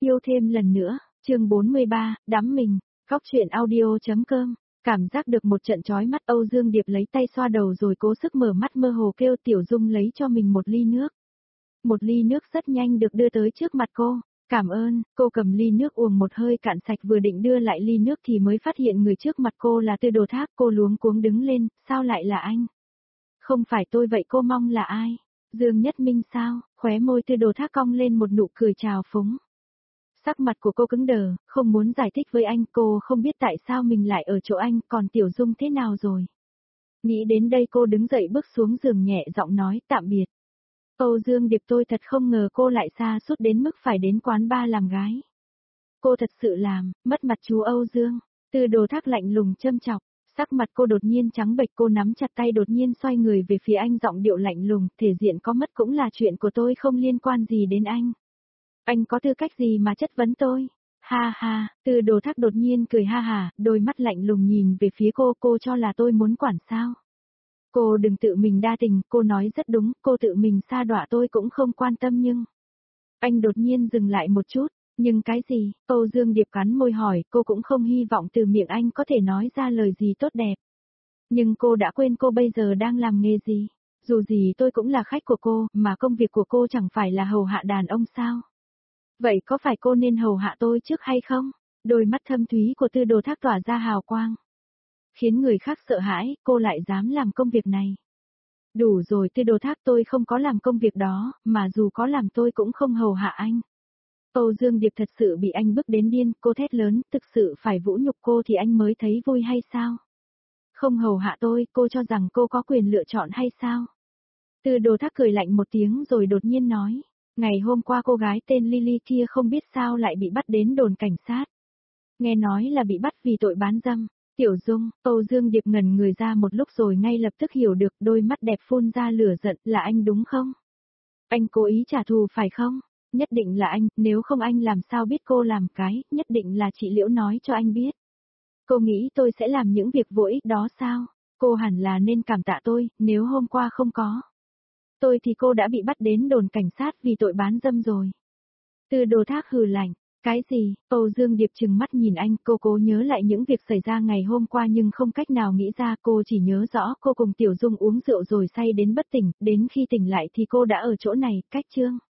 Yêu thêm lần nữa, chương 43, đắm mình, góc truyện audio.com. Cảm giác được một trận chói mắt, Âu Dương Điệp lấy tay xoa đầu rồi cố sức mở mắt, mơ hồ kêu Tiểu Dung lấy cho mình một ly nước. Một ly nước rất nhanh được đưa tới trước mặt cô. Cảm ơn. Cô cầm ly nước uống một hơi cạn sạch, vừa định đưa lại ly nước thì mới phát hiện người trước mặt cô là Tư Đồ Thác. Cô luống cuống đứng lên, sao lại là anh? Không phải tôi, vậy cô mong là ai? Dương Nhất Minh sao? Khóe môi Tư Đồ Thác cong lên một nụ cười trào phúng. Sắc mặt của cô cứng đờ, không muốn giải thích với anh, cô không biết tại sao mình lại ở chỗ anh, còn Tiểu Dung thế nào rồi? Nghĩ đến đây cô đứng dậy bước xuống giường, nhẹ giọng nói tạm biệt. Âu Dương Điệp, tôi thật không ngờ cô lại xa suốt đến mức phải đến quán bar làm gái. Cô thật sự làm mất mặt chú Âu Dương. Tư Đồ Thác lạnh lùng châm chọc, sắc mặt cô đột nhiên trắng bệch, cô nắm chặt tay đột nhiên xoay người về phía anh, giọng điệu lạnh lùng, thể diện có mất cũng là chuyện của tôi, không liên quan gì đến anh. Anh có tư cách gì mà chất vấn tôi? Ha ha, Tư Đồ Thác đột nhiên cười ha hả, đôi mắt lạnh lùng nhìn về phía cô cho là tôi muốn quản sao? Cô đừng tự mình đa tình, cô nói rất đúng, cô tự mình sa đọa tôi cũng không quan tâm nhưng... Anh đột nhiên dừng lại một chút, nhưng cái gì? Âu Dương Điệp cắn môi hỏi, cô cũng không hy vọng từ miệng anh có thể nói ra lời gì tốt đẹp. Nhưng cô đã quên cô bây giờ đang làm nghề gì? Dù gì tôi cũng là khách của cô, mà công việc của cô chẳng phải là hầu hạ đàn ông sao? Vậy có phải cô nên hầu hạ tôi trước hay không? Đôi mắt thâm thúy của Tư Đồ Thác tỏa ra hào quang, khiến người khác sợ hãi, cô lại dám làm công việc này. Đủ rồi Tư Đồ Thác, tôi không có làm công việc đó, mà dù có làm tôi cũng không hầu hạ anh. Âu Dương Điệp thật sự bị anh bức đến điên, cô thét lớn, thực sự phải vũ nhục cô thì anh mới thấy vui hay sao? Không hầu hạ tôi, cô cho rằng cô có quyền lựa chọn hay sao? Tư Đồ Thác cười lạnh một tiếng rồi đột nhiên nói. Ngày hôm qua cô gái tên Lily kia không biết sao lại bị bắt đến đồn cảnh sát. Nghe nói là bị bắt vì tội bán dâm. Tiểu Dung, Âu Dương Điệp ngẩn người ra một lúc rồi ngay lập tức hiểu được, đôi mắt đẹp phun ra lửa giận, là anh đúng không? Anh cố ý trả thù phải không? Nhất định là anh, nếu không anh làm sao biết cô làm cái, nhất định là chị Liễu nói cho anh biết. Cô nghĩ tôi sẽ làm những việc vô ích đó sao? Cô hẳn là nên cảm tạ tôi, nếu hôm qua không có tôi thì cô đã bị bắt đến đồn cảnh sát vì tội bán dâm rồi. Tư Đồ Thác hừ lạnh, cái gì? Âu Dương Điệp trừng mắt nhìn anh, cô cố nhớ lại những việc xảy ra ngày hôm qua nhưng không cách nào nghĩ ra, cô chỉ nhớ rõ cô cùng Tiểu Dung uống rượu rồi say đến bất tỉnh, đến khi tỉnh lại thì cô đã ở chỗ này, cách Trương